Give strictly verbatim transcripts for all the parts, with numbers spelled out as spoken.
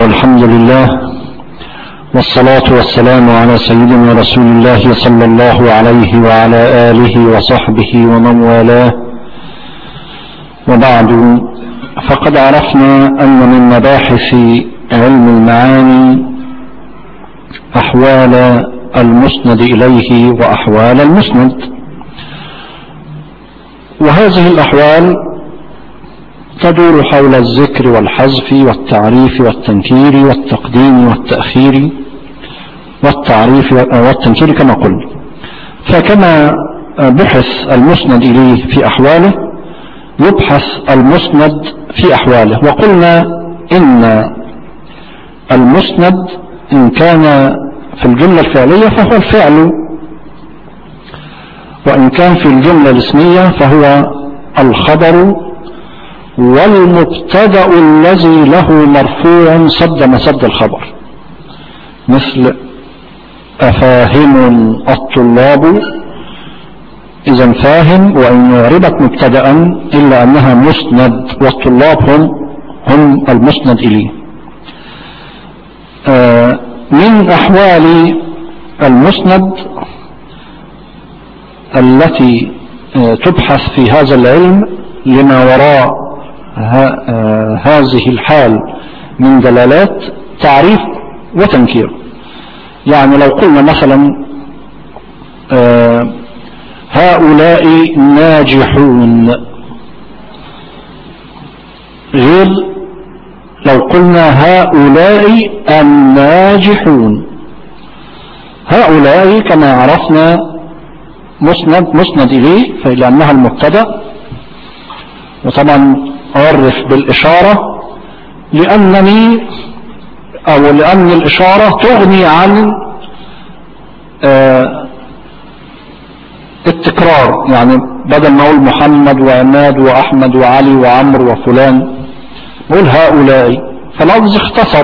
والحمد لله والصلاة والسلام على سيدنا رسول الله صلى الله عليه وعلى آله وصحبه ومن والاه، وبعد، فقد عرفنا أن من مباحث علم المعاني أحوال المسند إليه وأحوال المسند، وهذه الأحوال تدور حول الذكر والحذف والتعريف والتنكير والتقديم والتأخير والتعريف والتنكير كما قلنا. فكما بحث المسند إليه في أحواله يبحث المسند في أحواله، وقلنا إن المسند إن كان في الجملة الفعلية فهو الفعل، وإن كان في الجملة الاسمية فهو الخبر والمبتدأ الذي له مرفوع صد مسد الخبر، مثل أفاهم الطلاب، إذا فاهم وإن عربت مبتدأ إلا أنها مسند، والطلاب هم هم المسند إليه. آه من أحوال المسند التي آه تبحث في هذا العلم لما وراء هذه الحال من دلالات تعريف وتنكير. يعني لو قلنا مثلا آه هؤلاء ناجحون، غير لو قلنا هؤلاء الناجحون. هؤلاء كما عرفنا مسند مسند إليه فلأنها المبتدأ، وطبعا أعرف بالإشارة لأنني أو لأن الإشارة تغني عن آه التكرار، يعني بدل ما أقول محمد وعماد وأحمد وعلي وعمر وفلان أقول هؤلاء، فاللفظ اختصر.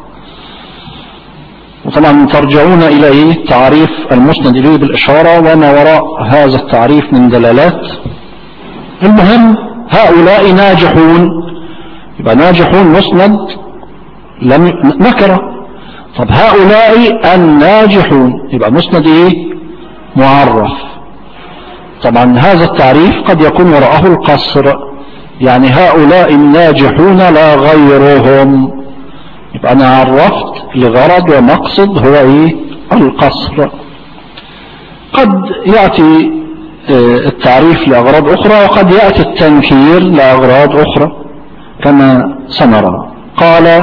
وطبعا ترجعون إليه تعريف المسند إليه بالإشارة وما وراء هذا التعريف من دلالات. المهم هؤلاء ناجحون، يبقى ناجحون مسند لم نكره. طب هؤلاء الناجحون يبقى مسند ايه؟ معرف. طبعا هذا التعريف قد يكون وراءه القصر، يعني هؤلاء الناجحون لا غيرهم، يبقى انا عرفت لغرض ومقصد هو ايه؟ القصر. قد يأتي التعريف لأغراض أخرى، وقد يأتي التنكير لأغراض أخرى كما سنرى. قال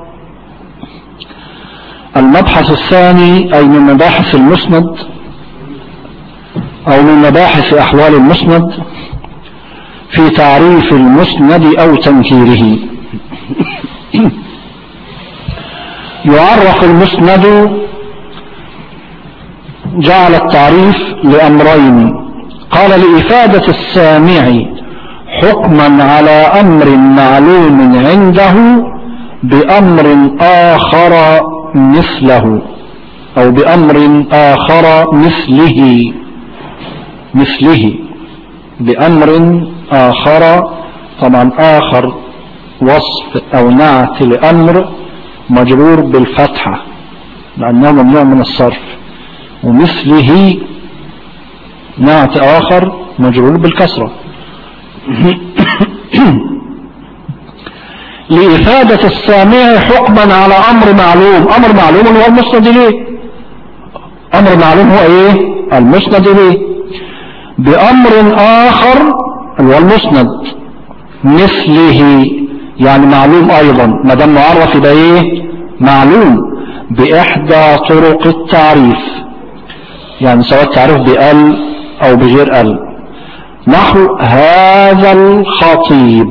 المبحث الثاني، أي من مباحث المسند أو من مباحث أحوال المسند، في تعريف المسند أو تنكيره. يعرف المسند، جعل التعريف لأمرين. قال لإفادة السامع حكما على أمر معلوم عنده بأمر آخر مثله، أو بأمر آخر مثله مثله بأمر آخر. طبعا آخر وصف أو نعت لأمر مجرور بالفتحة لأنه ممنوع من الصرف، ومثله نعت آخر مجرور بالكسرة. لإفادة السامع حكما على أمر معلوم. أمر معلوم هو المسند إليه، أمر معلوم هو إيه؟ المسند إليه. بأمر آخر هو المسند مثله، يعني معلوم أيضا، ما دام معرف يبقى إيه؟ معلوم بإحدى طرق التعريف، يعني سواء التعريف بأل أو بغير أل. نحو هذا الخطيب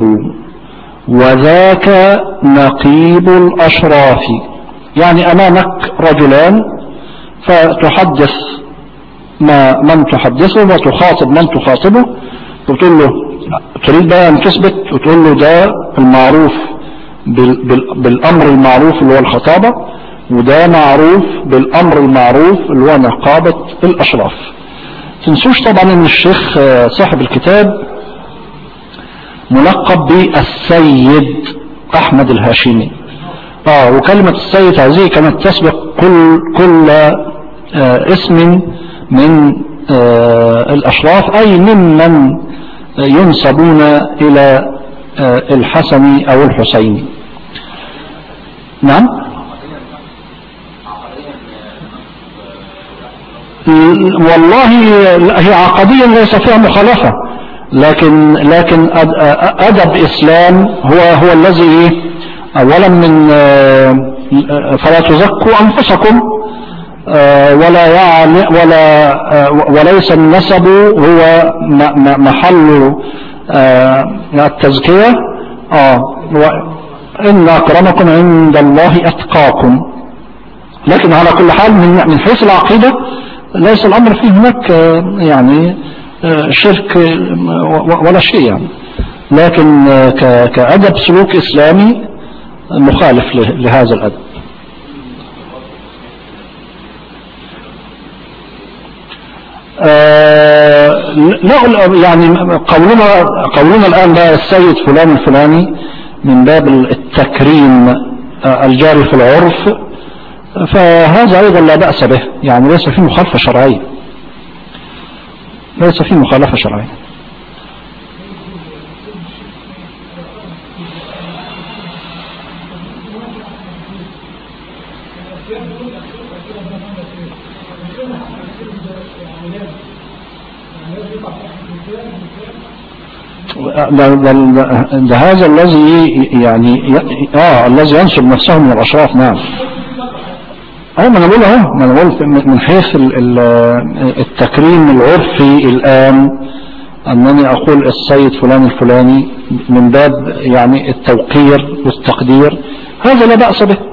وذاك نقيب الأشراف، يعني أمامك رجلان فتحدث ما من تحدثه وتخاطب من تخاطبه، وتقول له تريد بقى أن تثبت وتقول له ده المعروف بالأمر المعروف اللي هو الخطابة، وده معروف بالأمر المعروف اللي هو نقابة الأشراف. تنسوش طبعا ان الشيخ صاحب الكتاب ملقب بالسيد أحمد الهاشمي، اه وكلمة السيد هذه كانت تسبق كل كل آه اسم من آه الأشراف، أي ممن ينسبون إلى آه الحسن أو الحسين. نعم. والله هي عقديا ليس فيها مخالفة، لكن لكن أدب إسلام هو هو الذي أولا من فلا تزكوا أنفسكم ولا يعني ولا وليس النسب هو محل التزكية. آه إن أكرمكم عند الله أتقاكم. لكن على كل حال من من حيث العقيدة ليس الأمر فيه هناك يعني شرك ولا شيء يعني، لكن كأدب سلوك إسلامي مخالف لهذا الأدب. لا يعني قولنا قولنا الآن بقى السيد فلان الفلاني من باب التكريم الجاري في العرف، فهذا أيضا لا بأس به، يعني ليس فيه مخالفة شرعية، ليس فيه مخالفة شرعية. ده, ده, ده هذا الذي يعني اه الذي ينسب نفسه من الأشراف. نعم. اه ما انا بقول اهو ما انا بقول من حيث التكريم العرفي الآن أنني أقول السيد فلان الفلاني من باب يعني التوقير والتقدير، هذا لا بأس به،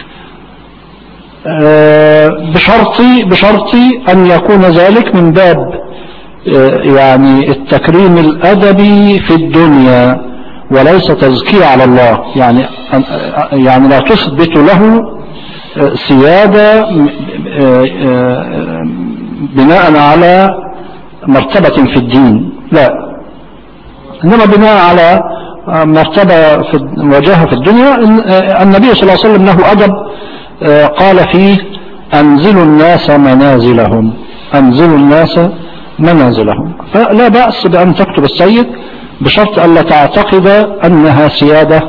بشرطي بشرطي أن يكون ذلك من باب يعني التكريم الأدبي في الدنيا وليس تزكية على الله، يعني يعني لا تثبت له سيادة بناء على مرتبة في الدين، لا، إنما بناء على مرتبة في وجاهة في الدنيا. النبي صلى الله عليه وسلم له أدب قال فيه أنزلوا الناس منازلهم، أنزلوا الناس منازلهم، فلا بأس بأن تكتب السيد بشرط ألا تعتقد أنها سيادة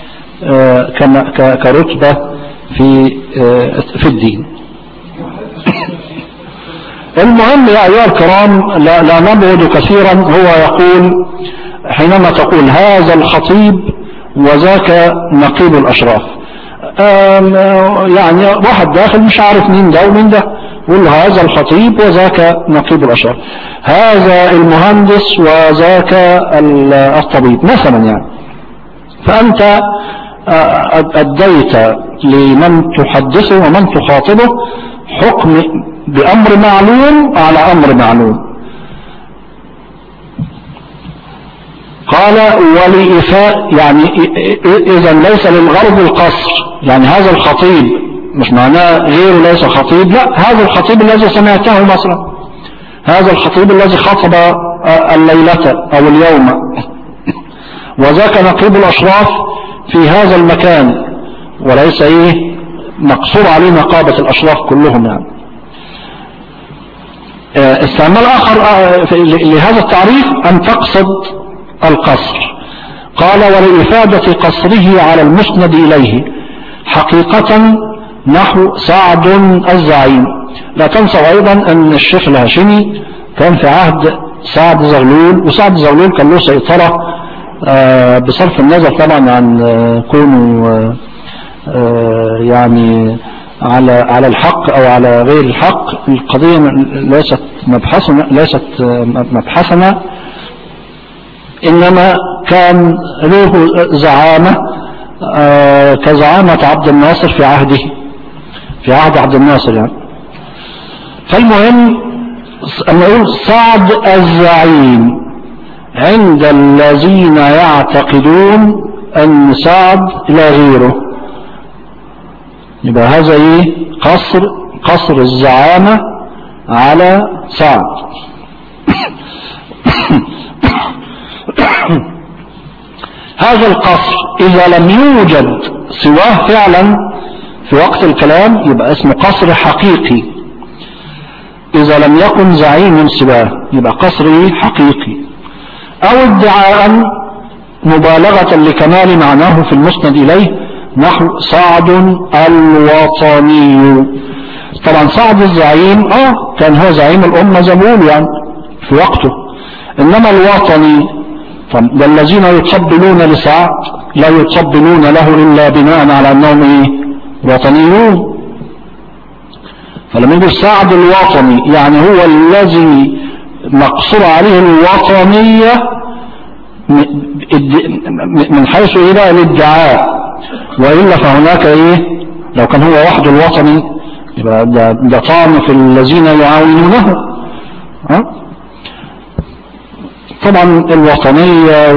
كرتبة في في الدين. المهم يا أيها الكرام لا, لا نبعد كثيرا. هو يقول حينما تقول هذا الخطيب وذاك نقيب الأشراف، يعني واحد داخل مش عارف مين ده ومين ده، يقول هذا الخطيب وذاك نقيب الأشراف، هذا المهندس وذاك الطبيب مثلا يعني. فأنت أديت لمن تحدثه ومن تخاطبه حكم بأمر معلوم على أمر معلوم. قال ولإفاء، يعني إذا ليس للغرض القصر، يعني هذا الخطيب مش معناه غيره ليس خطيب، لا، هذا الخطيب الذي سمعته مثلا، هذا الخطيب الذي خطب الليلة أو اليوم، وذاك نقيب الأشراف في هذا المكان، وليس إيه مقصور عليه نقابة الأشراف كلهم يعني. استعمال آخر لهذا التعريف أن تقصد القصر. قال ولإفادة قصره على المسند إليه حقيقة نحو سعد الزعيم. لا تنسوا أيضا أن الشيخ الهاشمي كان في عهد سعد زغلول، وسعد زغلول كان له سيطرة بصرف النظر طبعا عن كونه يعني على على الحق أو على غير الحق. القضية ليست مبحثنا ليست مبحثنا إنما كان له زعامة كزعامة عبد الناصر في عهده، في عهد عبد الناصر يعني. فالمهم أن نقول سعد الزعيم عند الذين يعتقدون أن سعد لا غيره، يبقى هذا ايه قصر قصر الزعامة على سعد. هذا القصر إذا لم يوجد سواه فعلا في وقت الكلام يبقى اسمه قصر حقيقي. إذا لم يكن زعيم سواه يبقى قصر حقيقي. أو ادعاء مبالغة لكمال معناه في المسند إليه نحو صعد الوطني. طبعا صعد الزعيم اه كان هو زعيم الأمة زبول يعني في وقته، إنما الوطني والذين يطبلون لسعد لا يطبلون له إلا بناء على أنهم إيه؟ وطنيون. فلما يقول سعد الوطني يعني هو الذي مقصور عليه الوطنية من حيث إلى الادعاء، وإلا فهناك إيه لو كان هو وحده الوطني يبقى ده, ده طعن في الذين يعاونونه. ها؟ طبعا الوطنية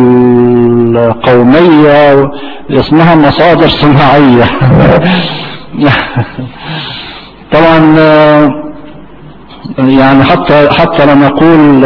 والقومية اسمها مصادر صناعية. طبعا يعني حتى حتى لما نقول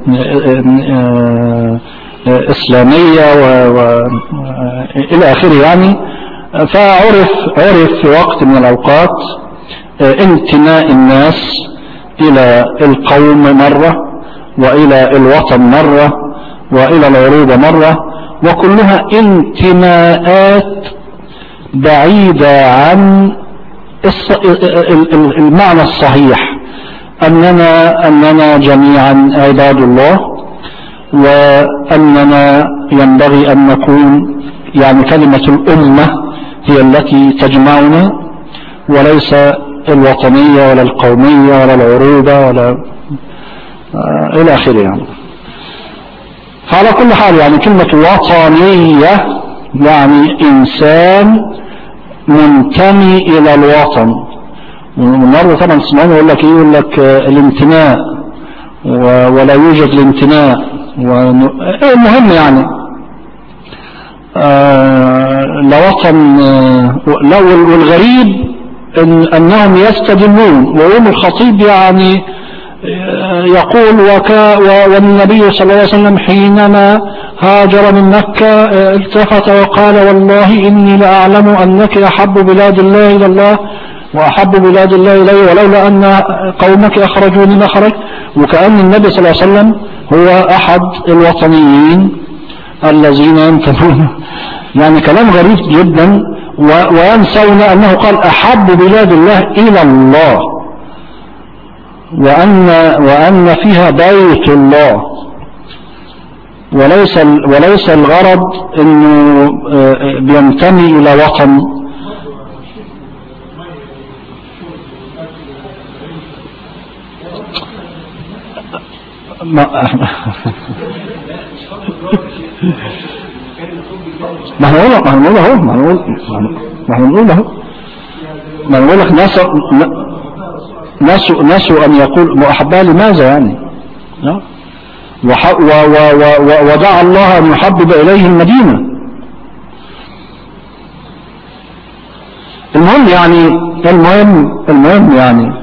إسلامية وإلى آخره يعني، فعرف عرف في وقت من الأوقات انتماء الناس إلى القوم مرة وإلى الوطن مرة وإلى العروبة مرة، وكلها انتماءات بعيدة عن المعنى الصحيح أننا أننا جميعا عباد الله، وأننا ينبغي أن نكون يعني كلمة الأمة هي التي تجمعنا، وليس الوطنية ولا القومية ولا العروبة ولا آه إلى آخره يعني. فعلى كل حال يعني كلمة وطنية يعني إنسان منتمي إلى الوطن. ومرة طبعا تسمعون يقول لك إيه يقول لك الانتماء ولا يوجد الانتماء. المهم يعني آه لوطن آه والغريب إن أنهم يستدلون، ويوم الخطيب يعني يقول وكا والنبي صلى الله عليه وسلم حينما هاجر من مكة التفت وقال والله إني لأعلم أنك أحب بلاد الله إلى الله وأحب بلاد الله إلي، ولولا أن قومك أخرجوني لخرج. وكأن النبي صلى الله عليه وسلم هو أحد الوطنيين الذين ينتمون، يعني كلام غريب جدا. وينسون أنه قال أحب بلاد الله إلى الله، وأن وأن فيها بيت الله، وليس وليس الغرض إنه بينتمي إلى وطن. ما ما هو ما هنقول اهو ما هنقول ما هنقول اهو ما هنقول لك ناس ناس ناس ان يقول احبها لماذا يعني، ودعا الله ان يحبب اليه المدينه. المهم يعني المهم المهم يعني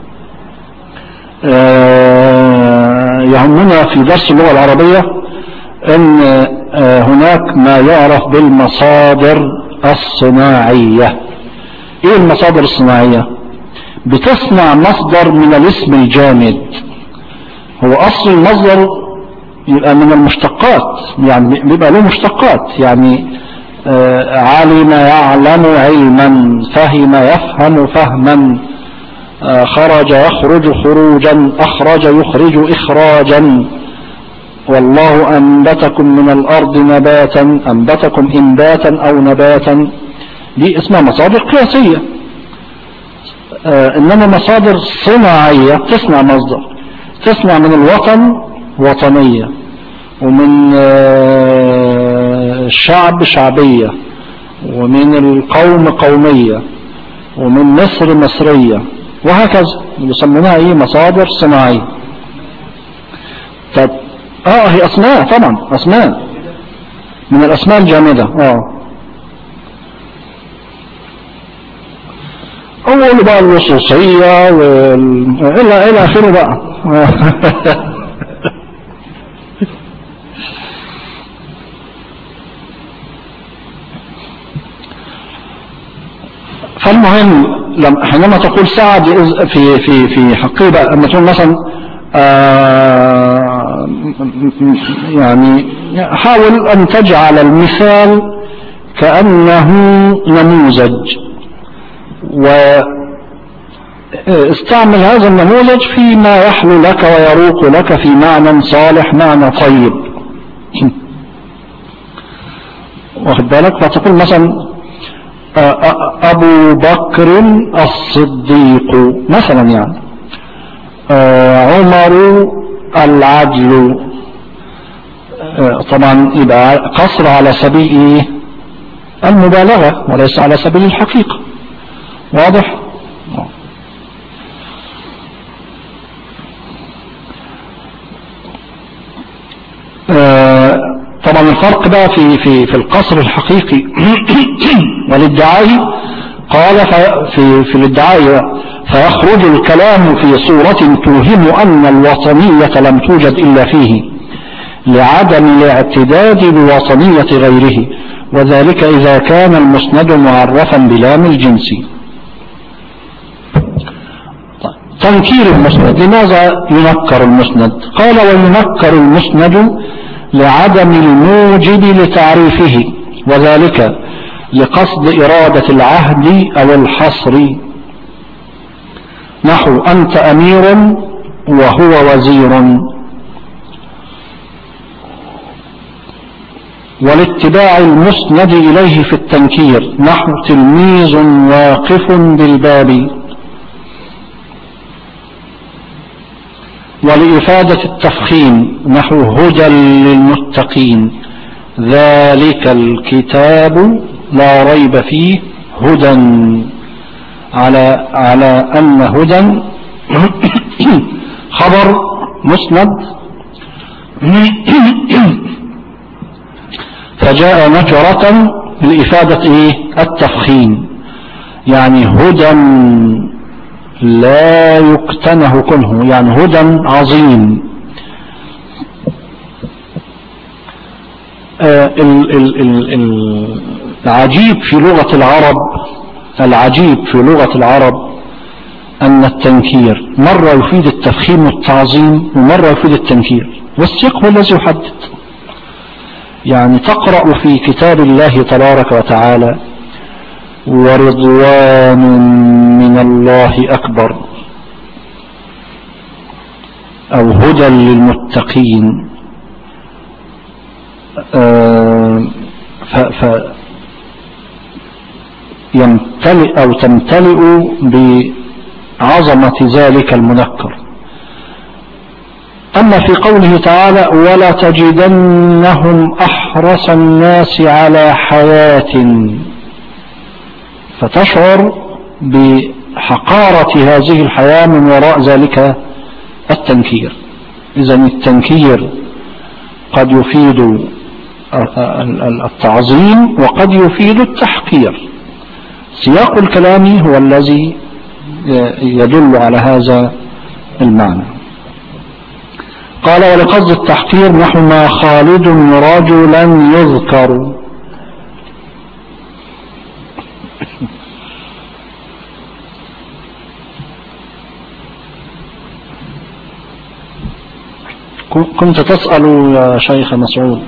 آه يهمنا في درس اللغه العربيه ان آه هناك ما يعرف بالمصادر الصناعيه. ايه المصادر الصناعيه؟ بتصنع مصدر من الاسم الجامد. هو اصل المصدر يبقى من المشتقات، يعني بيبقى له مشتقات، يعني آه علم يعلم علما، فهم يفهم فهما، آه خرج يخرج خروجا، اخرج يخرج اخراجا. والله انبتكم من الارض نباتا، انبتكم انباتا او نباتا. دي اسمها مصادر قياسيه. آه انما مصادر صناعيه تصنع مصدر، تصنع من الوطن وطنيه، ومن آه الشعب شعبيه، ومن القوم قوميه، ومن مصر مصريه، وهكذا يسمونها ايه؟ مصادر صناعيه. طب اه هي اسماء طبعا، اسماء من الاسماء الجامده. اه اول بقى اللصوصيه وال... الى الى اخره بقى. المهم حينما تقول سعد في في في حقيبة، لما تقول مثلا آه يعني حاول أن تجعل المثال كأنه نموذج، واستعمل هذا النموذج فيما يحلو لك ويروق لك في معنى صالح، معنى طيب. واخد بالك؟ فتقول مثلا أبو بكر الصديق مثلا، يعني عمر العدل. طبعا يبقى قصر على سبيل المبالغة وليس على سبيل الحقيقة. واضح؟ طبعا الفرق بقى في في في القصر الحقيقي والادعاء. قال في في الادعاء فيخرج الكلام في صورة توهم أن الوطنية لم توجد إلا فيه لعدم الاعتداد بوطنية غيره، وذلك إذا كان المسند معرفا بلام الجنس. تنكير المسند، لماذا ينكر المسند؟ قال وينكر المسند لعدم الموجب لتعريفه، وذلك لقصد إرادة العهد أو الحصر، نحو أنت أمير وهو وزير، والاتباع المسند إليه في التنكير، نحو تلميذ واقف بالباب، ولإفادة التفخيم، نحو هدى للمتقين، ذلك الكتاب لا ريب فيه هدى، على على أن هدى خبر مسند فجاء نكرة لإفادة إيه؟ التفخيم، يعني هدى لا يقتنه كنه، يعني هدى عظيم. آه ال ال ال ال العجيب في لغة العرب، العجيب في لغة العرب أن التنكير مرة يفيد التفخيم والتعظيم ومرة يفيد التنكير، والسياق هو الذي يحدد. يعني تقرأ في كتاب الله تبارك وتعالى ورضوان من الله أكبر، أو هدى للمتقين، آه ف يمتلئ أو تمتلئ بعظمة ذلك المنكر. أما في قوله تعالى ولا تجدنهم أحرص الناس على حياة، فتشعر بحقارة هذه الحياة من وراء ذلك التنكير. إذن التنكير قد يفيد التعظيم وقد يفيد التحقير، سياق الكلام هو الذي يدل على هذا المعنى. قال ولقصد التحقير نحو ما خالد رجلا يذكر، كنت تسأل يا شيخ مسعود.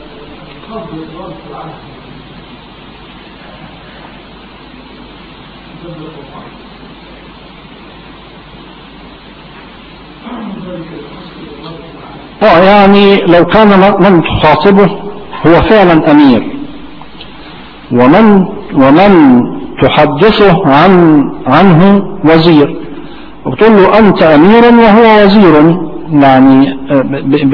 اه يعني لو كان من تخاطبه هو فعلا أمير، ومن ومن تحدثه عن عنه وزير، وتقول له أنت أمير وهو وزير، يعني ب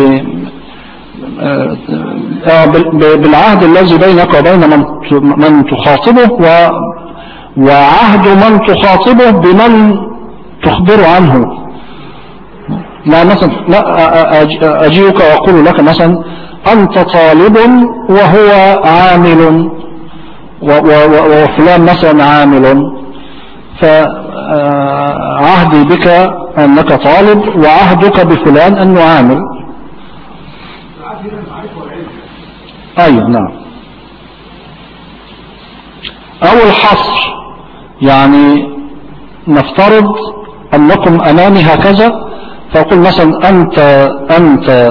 ب بالعهد الذي بينك وبين من من تخاطبه، وعهد من تخاطبه بمن تخبر عنه. لا مثلا لا أجيك وأقول لك مثلا أنت طالب وهو عامل، وفلان مثلا عامل، فعهدي بك أنك طالب وعهدك بفلان أنه عامل. أيوة نعم. أو الحصر يعني نفترض أنكم أمامي هكذا، فأقول مثلا أنت أنت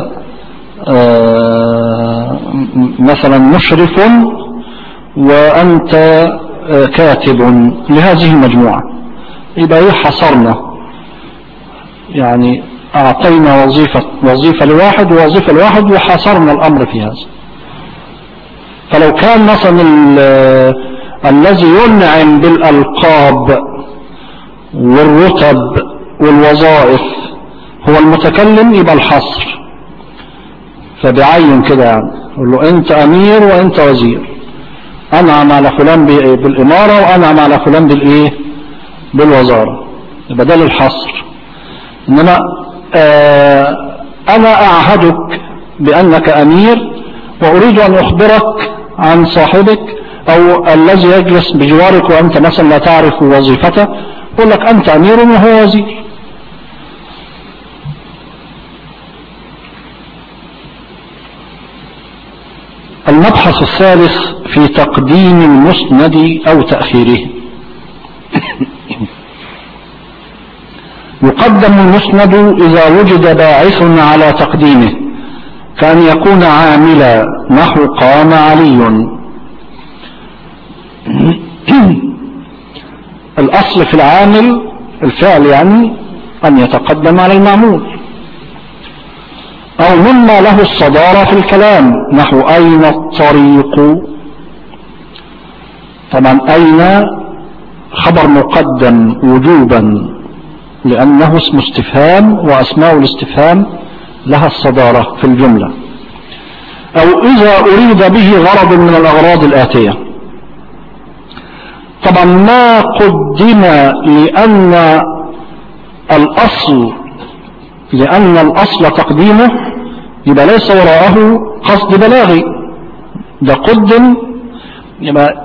آه مثلا مشرف وأنت آه كاتب لهذه المجموعة، يبقى إيه حصرنا، يعني أعطينا وظيفة وظيفة لواحد ووظيفة لواحد وحصرنا الأمر في هذا. فلو كان مثلا الذي ينعم بالألقاب والرتب والوظائف هو المتكلم يبقى الحصر، فبعين كده يعني يقول له أنت أمير وأنت وزير، أنعم على فلان بالإمارة وأنعم على فلان بالإيه بالوزارة، يبقى ده للحصر. إنما آه أنا أعهدك بأنك أمير وأريد أن أخبرك عن صاحبك أو الذي يجلس بجوارك وأنت مثلا لا تعرف وظيفته، أقول لك أنت أمير وهو وزير. المبحث الثالث في تقديم المسند أو تأخيره. يقدم المسند إذا وجد باعث على تقديمه، كأن يكون عاملا نحو قام علي. الأصل في العامل الفعل يعني أن يتقدم على المعمول. أو مما له الصدارة في الكلام نحو أين الطريق. طبعا أين خبر مقدم وجوبا لأنه اسم استفهام وأسماء الاستفهام لها الصدارة في الجملة. أو إذا أريد به غرض من الأغراض الآتية. طبعا ما قدم لأن الأصل لأن الأصل تقديمه يبقى ليس وراءه قصد بلاغي، ده قدم يبقى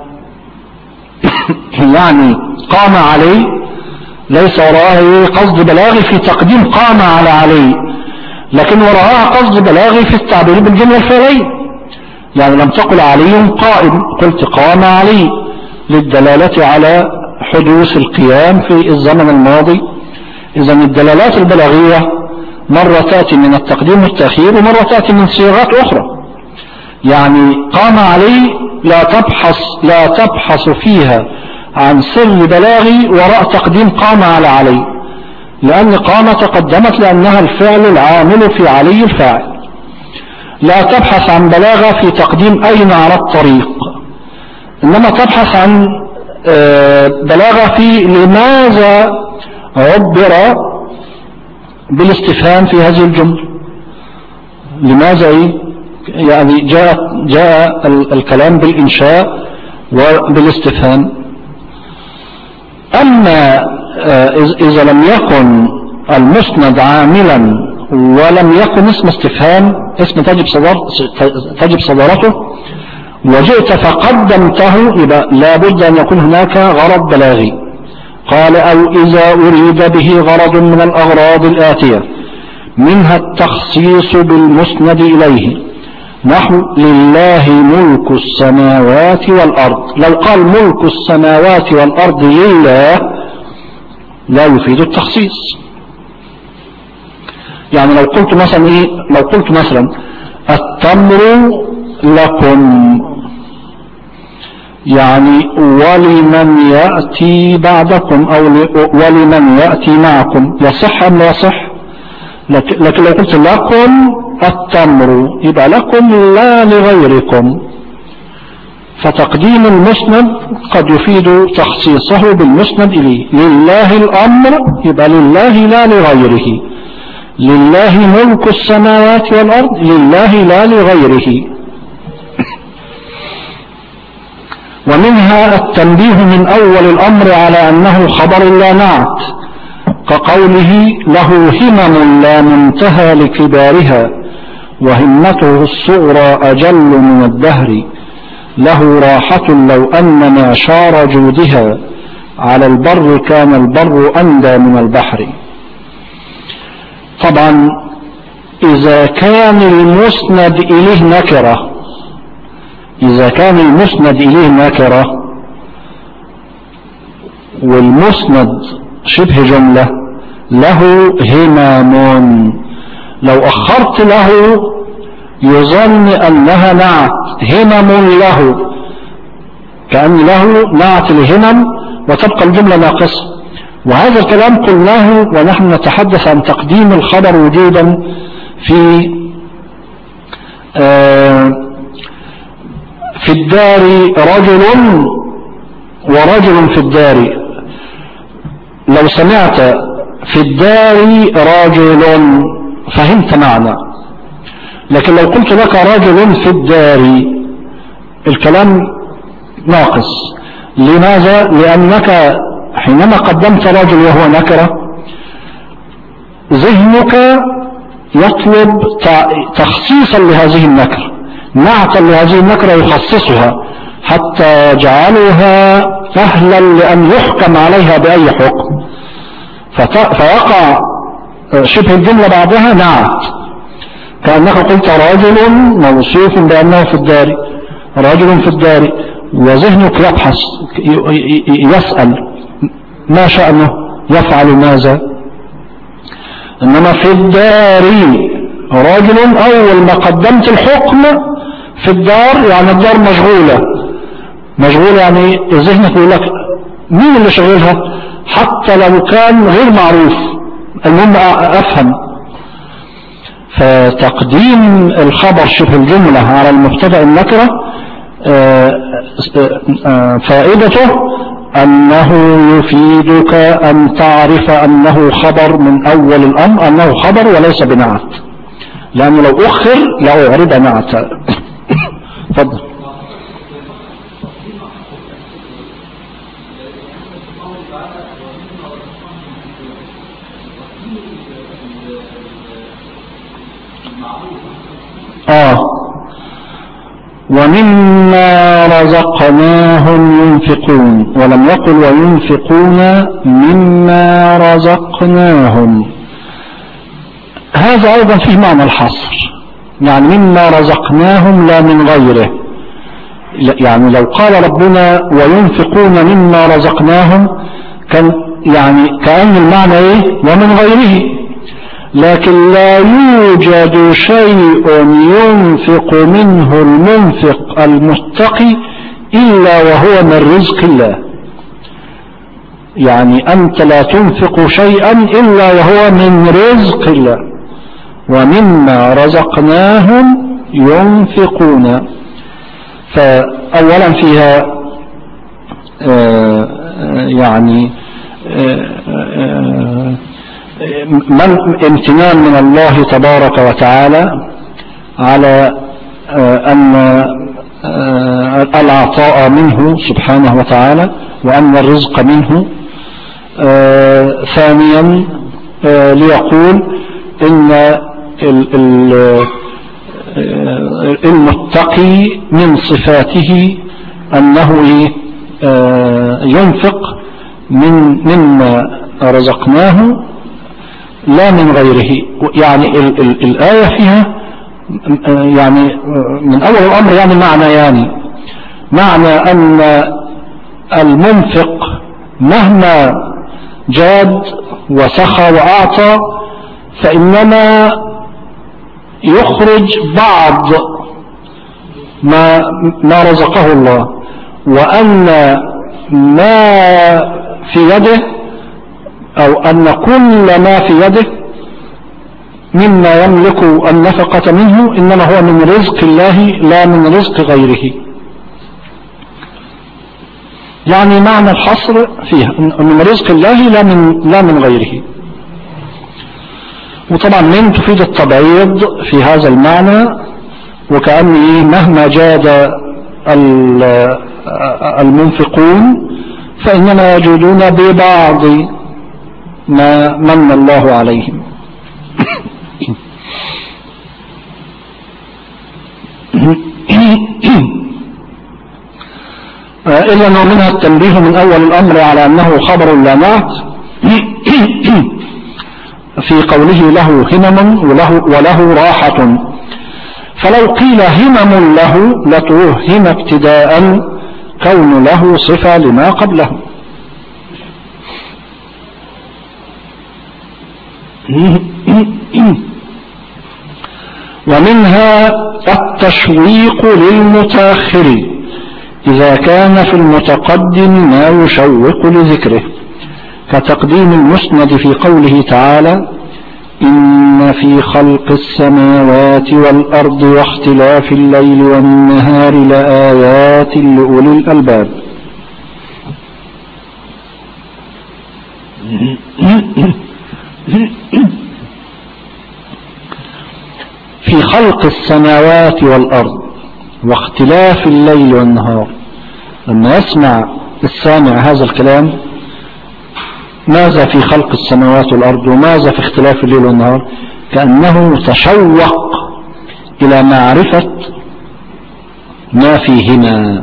يعني قام عليه ليس وراءه قصد بلاغي في تقديم قام على علي، لكن وراءها قصد بلاغي في التعبير بالجملة الفعلية. يعني لم تقل علي قائم، قلت قام علي للدلالة على حدوث القيام في الزمن الماضي. إذن الدلالات البلاغية مرة تأتي من التقديم والتأخير ومرة تأتي من صيغات أخرى. يعني قام علي لا تبحث لا تبحث فيها عن سر بلاغي وراء تقديم قام على علي، لأن قام تقدمت لأنها الفعل العامل في علي الفاعل. لا تبحث عن بلاغة في تقديم أين على الطريق، إنما تبحث عن بلاغة في لماذا عبر بالاستفهام في هذه الجملة. لماذا إيه؟ يعني جاء, جاء الكلام بالإنشاء وبالاستفهام. أما إذا لم يكن المسند عاملا ولم يكن اسم استفهام، اسم تجب صدار تجب صدارته، وجئت فقدمته، يبقى لابد أن يكون هناك غرض بلاغي. قال أو إذا أريد به غرض من الأغراض الآتية، منها التخصيص بالمسند إليه نحو لله ملك السماوات والأرض. لو قال ملك السماوات والأرض لله لا يفيد التخصيص. يعني لو قلت مثلا إيه لو قلت مثلا التمر لكم، يعني ولمن يأتي بعدكم أو ولمن يأتي معكم، يصح أم لا يصح؟ لكن لو قلت لكم التمر يبقى لكم لا لغيركم. فتقديم المسند قد يفيد تخصيصه بالمسند إليه. لله الأمر يبقى لله لا لغيره. لله ملك السماوات والأرض لله لا لغيره. ومنها التنبيه من أول الأمر على أنه خبر لا نعت، كقوله له همم لا منتهى لكبارها وهمته الصغرى أجل من الدهر، له راحة لو أن ما شار جودها على البر كان البر أندى من البحر. طبعا إذا كان المسند إليه نكرة إذا كان المسند إليه نكرة والمسند شبه جملة له همم، لو أخرت له يظن أنها نعت، همم له، كأن له نعت الهمم وتبقى الجملة ناقصة. وهذا الكلام قلناه ونحن نتحدث عن تقديم الخبر وجودا في آه في الدار رجل ورجل في الدار. لو سمعت في الدار رجل فهمت معنى، لكن لو قلت لك رجل في الدار الكلام ناقص. لماذا؟ لأنك حينما قدمت رجل وهو نكرة ذهنك يطلب تخصيصا لهذه النكرة، نعتا لهذه النكرة يخصصها حتى يجعلها سهلا لأن يحكم عليها بأي حكم، فيقع شبه الجملة بعدها نعت، كأنك قلت رجل موصوف بأنه في الدار، رجل في الدار، وذهنك يبحث يسأل ما شأنه، يفعل ماذا. إنما في الدار رجل أول ما قدمت الحكم في الدار يعني الدار مشغولة، مشغولة يعني ذهنك يقول لك مين اللي شغلها حتى لو كان غير معروف، المهم أفهم. فتقديم الخبر شبه الجملة على المبتدأ النكرة فائدته أنه يفيدك أن تعرف أنه خبر من أول الأمر، أنه خبر وليس بنعت، لأنه لو أخر لأعرب نعتا. فضل. آه ومما رزقناهم ينفقون، ولم يقل وينفقون مما رزقناهم. هذا أيضا فيه معنى الحصر، يعني مما رزقناهم لا من غيره. يعني لو قال ربنا وينفقون مما رزقناهم كان يعني كأن المعنى ايه ومن غيره، لكن لا يوجد شيء ينفق منه المنفق المتقي إلا وهو من رزق الله. يعني أنت لا تنفق شيئا إلا وهو من رزق الله. ومما رزقناهم ينفقون، فأولا فيها آآ يعني آآ من امتنان من الله تبارك وتعالى على أن العطاء منه سبحانه وتعالى وأن الرزق منه. ثانيا ليقول إن المتقي من صفاته أنه ينفق من مما رزقناه لا من غيره. يعني ال ال الآية فيها يعني من أول الأمر يعني معنى يعني معنى أن المنفق مهما جاد وسخى وأعطى فإنما يخرج بعض ما ما رزقه الله، وأن ما في يده أو أن كل ما في يده مما يملك النفقة منه إنما هو من رزق الله لا من رزق غيره. يعني معنى الحصر فيها من رزق الله لا من لا من غيره. وطبعا من تفيد التبعيض في هذا المعنى، وكأن مهما جاد المنفقون فإنما يجودون ببعض ما من الله عليهم. إلا أنه منها التنبيه من أول الأمر على أنه خبر لا نعت في قوله له همم وله, وله راحة. فلو قيل همم له لتوهم ابتداء كون له صفة لما قبله. ومنها التشويق للمتأخر إذا كان في المتقدم ما يشوق لذكره، كتقديم المسند في قوله تعالى: إن في خلق السماوات والأرض واختلاف الليل والنهار لآيات لأولي الألباب. في خلق السماوات والأرض واختلاف الليل والنهار، لما يسمع السامع هذا الكلام، ماذا في خلق السماوات والأرض وماذا في اختلاف الليل والنهار، كأنه تشوق إلى معرفة ما فيهما.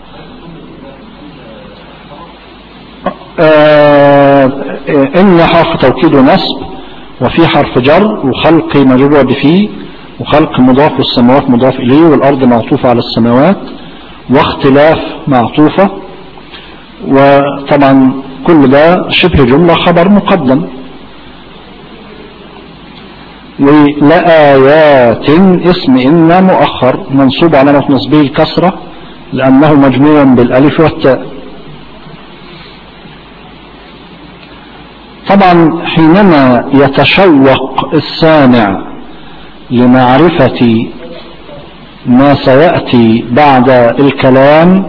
آه إن حرف توكيد ونسب، وفي حرف جر، وخلق مجرور بفيه، وخلق مضاف والسماوات مضاف إليه، والأرض معطوفة على السماوات، واختلاف معطوفة، وطبعا كل ده شبه جملة خبر مقدم. ولآيات اسم إن مؤخر منصوب على نصبه الكسرة لأنه مجموع بالألف والتاء. طبعا حينما يتشوق السامع لمعرفة ما سيأتي بعد الكلام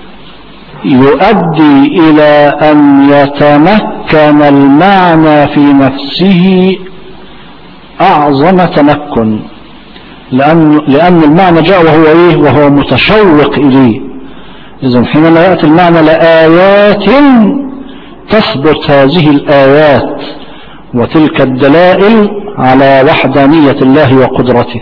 يؤدي إلى أن يتمكن المعنى في نفسه أعظم تمكن، لأن, لأن المعنى جاء وهو إيه؟ وهو متشوق إليه. إذن حينما يأتي المعنى لآيات تثبت هذه الآيات وتلك الدلائل على وحدانية الله وقدرته.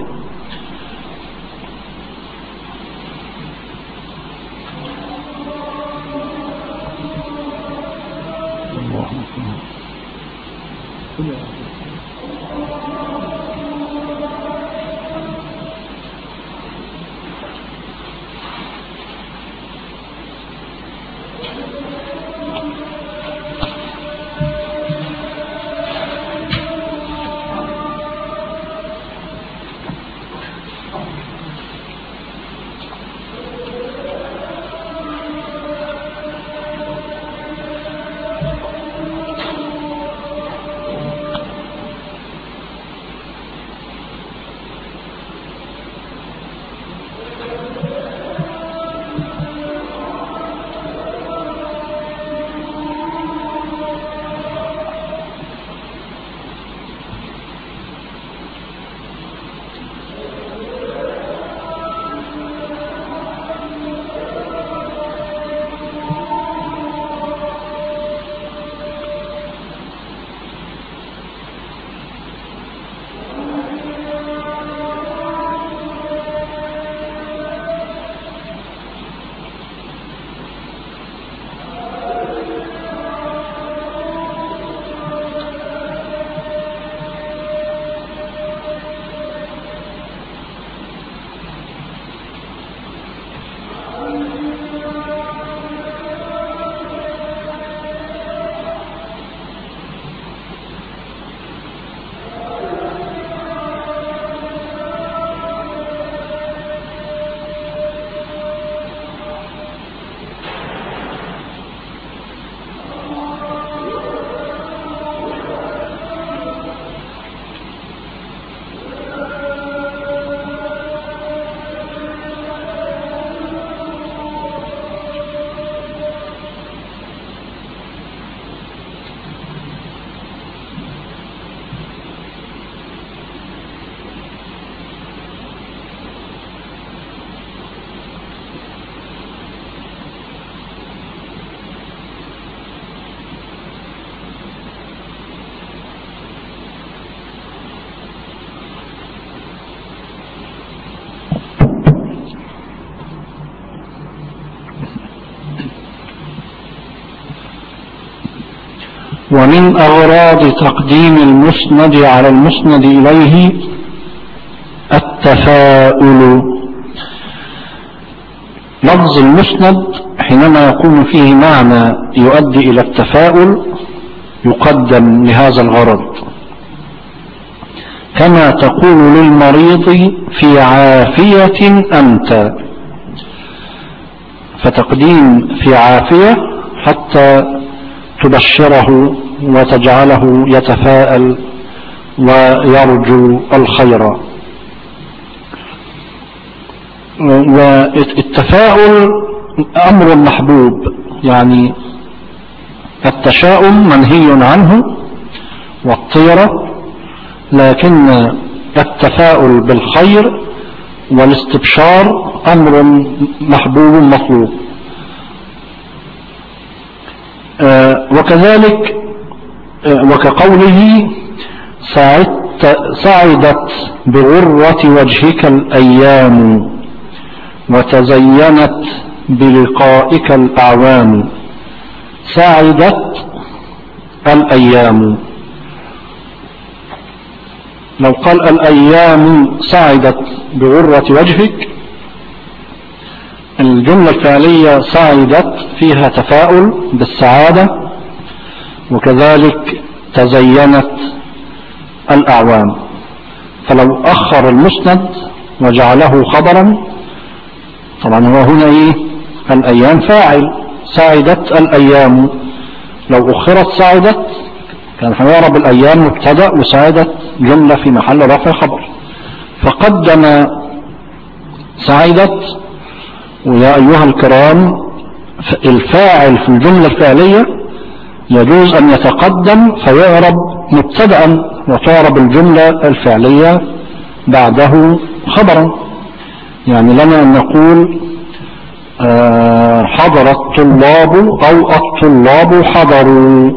ومن أغراض تقديم المسند على المسند إليه التفاؤل. لفظ المسند حينما يكون فيه معنى يؤدي إلى التفاؤل يقدم لهذا الغرض. كما تقول للمريض في عافية أنت، فتقديم في عافية حتى تبشره وتجعله يتفاءل ويرجو الخير. والتفاؤل أمر محبوب، يعني التشاؤم منهي عنه والطيرة، لكن التفاؤل بالخير والاستبشار أمر محبوب مطلوب. آه وكذلك آه وكقوله سعدت سعدت بغرة وجهك الأيام وتزينت بلقائك الأعوام. سعدت الأيام، لو قال الأيام سعدت بغرة وجهك، الجملة الفعلية سعدت فيها تفاؤل بالسعادة، وكذلك تزينت الأعوام. فلو أخر المسند وجعله خبرا، طبعا هو هنا إيه؟ الأيام فاعل، سعدت الأيام. لو أخرت سعدت كان هيعرب الأيام مبتدأ وسعدت جملة في محل رفع خبر، فقدم سعدت. ويا أيها الكرام، الفاعل في الجملة الفعلية يجوز أن يتقدم فيعرب مبتدأ وتعرب الجملة الفعلية بعده خبرا. يعني لنا أن نقول آه حضر الطلاب أو الطلاب حضروا،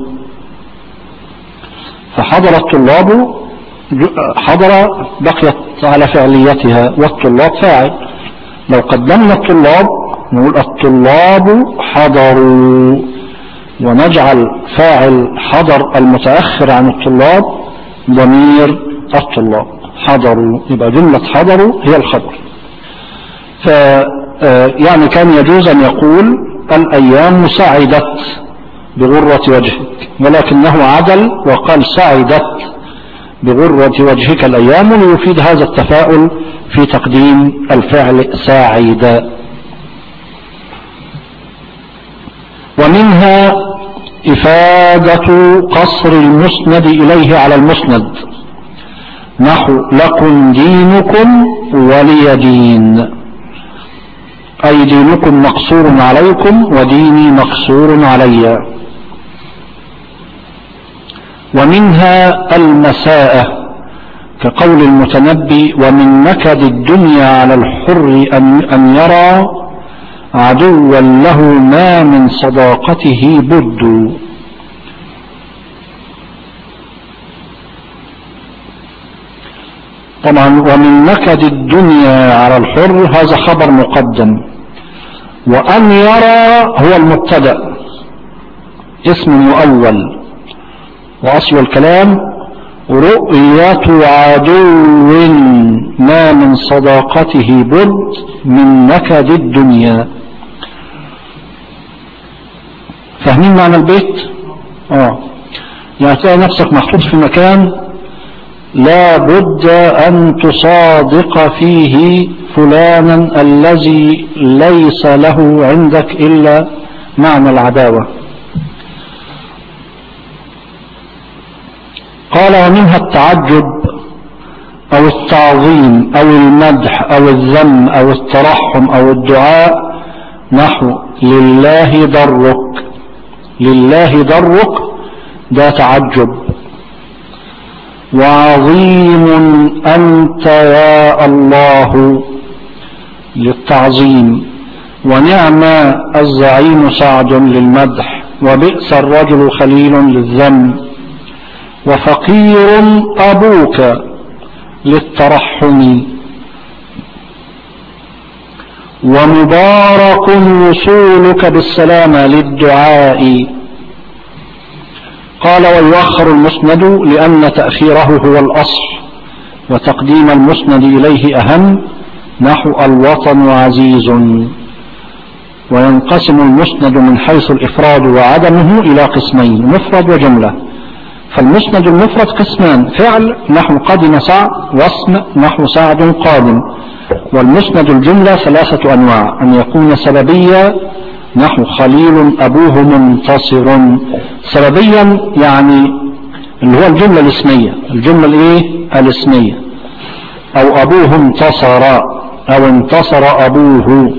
فحضر الطلاب حضر بقيت على فعليتها والطلاب فاعل. لو قدمنا الطلاب نقول الطلاب حضروا، ونجعل فاعل حضر المتأخر عن الطلاب ضمير الطلاب حضروا، يبقى جملة حضروا هي الخبر. ف يعني كان يجوز أن يقول الأيام سعدت بغرة وجهك، ولكنه عدل وقال سعدت بغرة وجهك الأيام، ليفيد هذا التفاؤل في تقديم الفعل ساعدا. ومنها إفادة قصر المسند إليه على المسند، نحو لكم دينكم ولي دين، أي دينكم مقصور عليكم وديني مقصور علي. ومنها المساءة، كقول المتنبي ومن نكد الدنيا على الحر أن يرى عدوا له ما من صداقته بد. طبعا ومن نكد الدنيا على الحر هذا خبر مقدم، وأن يرى هو المبتدأ اسم مؤول، وأصل الكلام رؤية عدو ما من صداقته بد من نكد الدنيا. فاهمين معنى البيت؟ اه يعني تلاقي نفسك محطوط في مكان لا بد أن تصادق فيه فلانا الذي ليس له عندك إلا معنى العداوة. قال ومنها التعجب أو التعظيم أو المدح أو الذم أو الترحم أو الدعاء، نحو لله درك، لله درك ده تعجب. وعظيم أنت يا الله للتعظيم. ونعم الزعيم سعد للمدح، وبئس الرجل خليل للذم. وفقير أبوك للترحم. ومبارك وصولك بالسلامة للدعاء. قال ويؤخر المسند لأن تأخيره هو الأصل، وتقديم المسند إليه أهم، نحو الوطن عزيز. وينقسم المسند من حيث الإفراد وعدمه إلى قسمين، مفرد وجملة. فالمسند المفرد قسمان: فعل نحو قدم سعد، واسم نحو سعد قادم. والمسند الجملة ثلاثة أنواع: أن يكون سببيا نحو خليل أبوه منتصر. سببيا يعني اللي هو الجملة الاسمية، الجملة الايه الاسمية، أو أبوه انتصر، أو انتصر أبوه.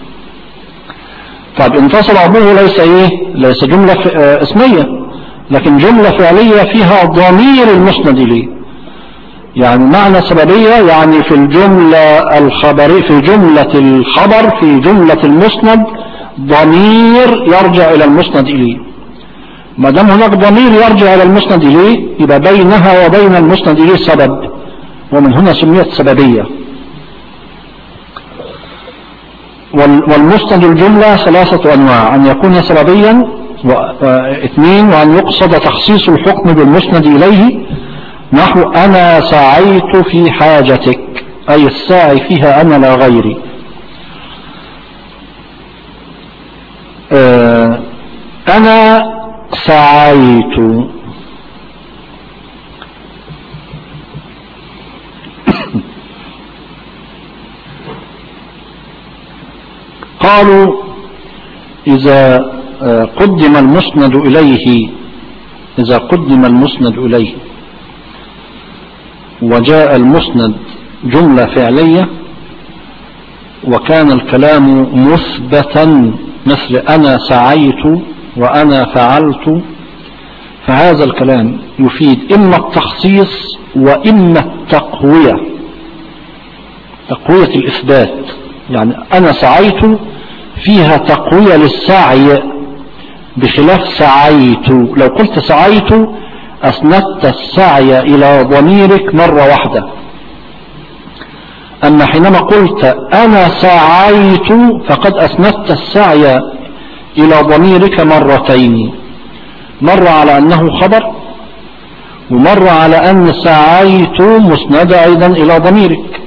طيب انتصر أبوه ليس ايه ليس جملة اسمية، لكن جملة فعلية فيها ضمير المسند إليه. يعني معنى سببية يعني في الجملة الخبرية، في جملة الخبر، في جملة المسند ضمير يرجع إلى المسند إليه. ما دام هناك ضمير يرجع إلى المسند إليه يبقى بينها وبين المسند إليه سبب، ومن هنا سميت سببية. والمسند الجملة ثلاثة أنواع: أن يكون سببيا، واثنين وأن يقصد تخصيص الحكم بالمسند إليه نحو أنا سعيت في حاجتك، أي الساعي فيها أنا لا غيري. أنا سعيت قالوا إذا قدم المسند إليه إذا قدم المسند إليه وجاء المسند جملة فعلية وكان الكلام مثبتا مثل أنا سعيت وأنا فعلت، فهذا الكلام يفيد إما التخصيص وإما التقوية، تقوية الإثبات. يعني أنا سعيت فيها تقوية للسعي بخلاف سعيت. لو قلت سعيت أسندت السعي إلى ضميرك مرة واحدة، أما حينما قلت أنا سعيت فقد أسندت السعي إلى ضميرك مرتين، مرة على أنه خبر، ومرة على أن سعيت مسند أيضا إلى ضميرك.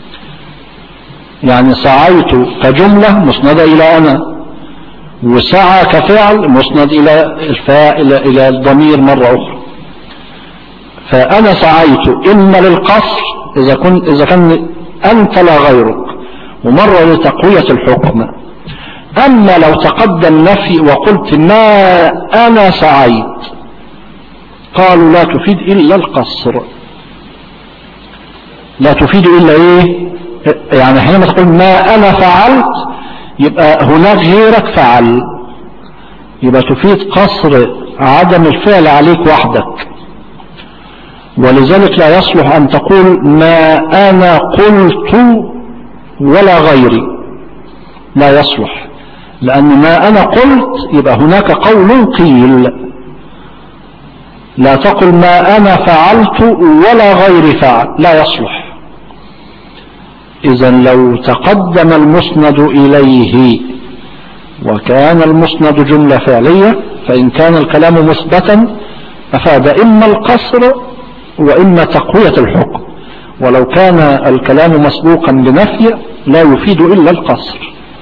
يعني سعيت كجملة مسند إلى أنا، وسعى كفعل مسند إلى الفاعل إلى الضمير مرة أخرى. فأنا سعيت إما للقصر إذا كن إذا كان أنت لا غيرك، ومرة لتقوية الحكم. أما لو تقدم نفي وقلت ما أنا سعيت قالوا لا تفيد إلا القصر، لا تفيد إلا إيه؟ يعني حينما تقول ما أنا فعلت يبقى هناك غيرك فعل، يبقى تفيد قصر عدم الفعل عليك وحدك. ولذلك لا يصلح أن تقول ما أنا قلت ولا غيري، لا يصلح، لأن ما أنا قلت يبقى هناك قول قيل. لا تقل ما أنا فعلت ولا غيري فعل، لا يصلح. إذن لو تقدم المسند إليه وكان المسند جملة فعلية فإن كان الكلام مثبتا أفاد إما القصر وإما تقوية الحكم، ولو كان الكلام مسبوقا بنفي لا يفيد إلا القصر.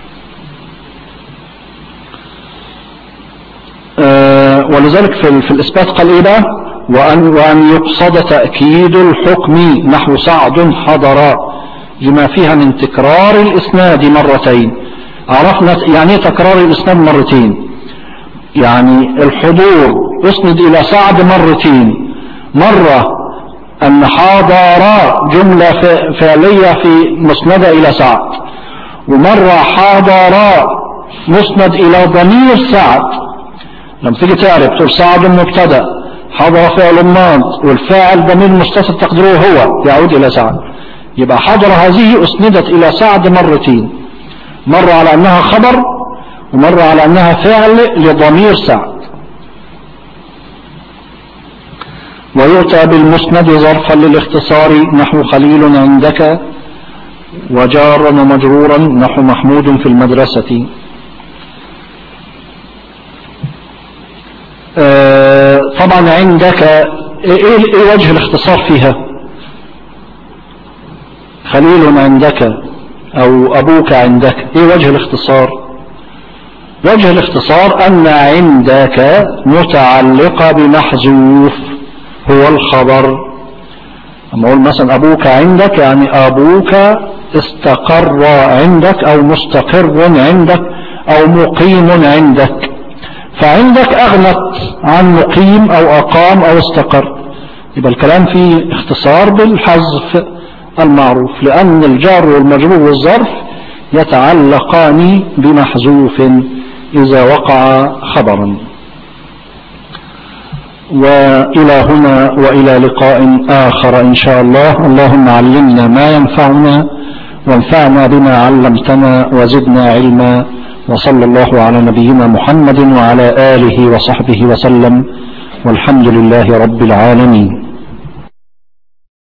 أه ولذلك في, في الإثبات قال إيه بقى؟ وأن, وأن يقصد تأكيد الحكم نحو سعد حضر لما فيها من تكرار الإسناد مرتين. عرفنا يعني تكرار الإسناد مرتين، يعني الحضور اسند إلى سعد مرتين، مرة أن حضر جملة فعلية في مسندة إلى سعد، ومرة حضر مسند إلى ضمير سعد. لما تيجي تعرف تقول سعد مبتدأ، حضر فعل ماض، والفاعل ضمير متصل تقديره هو يعود إلى سعد، يبقى حضر هذه أسندت إلى سعد مرتين، مرة على أنها خبر ومرة على أنها فعل لضمير سعد. ويؤتى بالمسند ظرفا للاختصار نحو خليل عندك، وجارا ومجرورا نحو محمود في المدرسة. آه طبعا عندك ايه, إيه وجه الاختصار فيها؟ خليل عندك او ابوك عندك، ايه وجه الاختصار؟ وجه الاختصار ان عندك متعلقة بمحذوف، هو الخبر. أما أقول مثلا أبوك عندك يعني أبوك استقر عندك أو مستقر عندك أو مقيم عندك، فعندك أغلط عن مقيم أو أقام أو استقر. يبقى الكلام فيه اختصار بالحذف المعروف، لأن الجار والمجرور والظرف يتعلقان بمحذوف إذا وقع خبرا. وإلى هنا وإلى لقاء آخر إن شاء الله. اللهم علمنا ما ينفعنا وانفعنا بما علمتنا وزدنا علما، وصلى الله على نبينا محمد وعلى آله وصحبه وسلم، والحمد لله رب العالمين.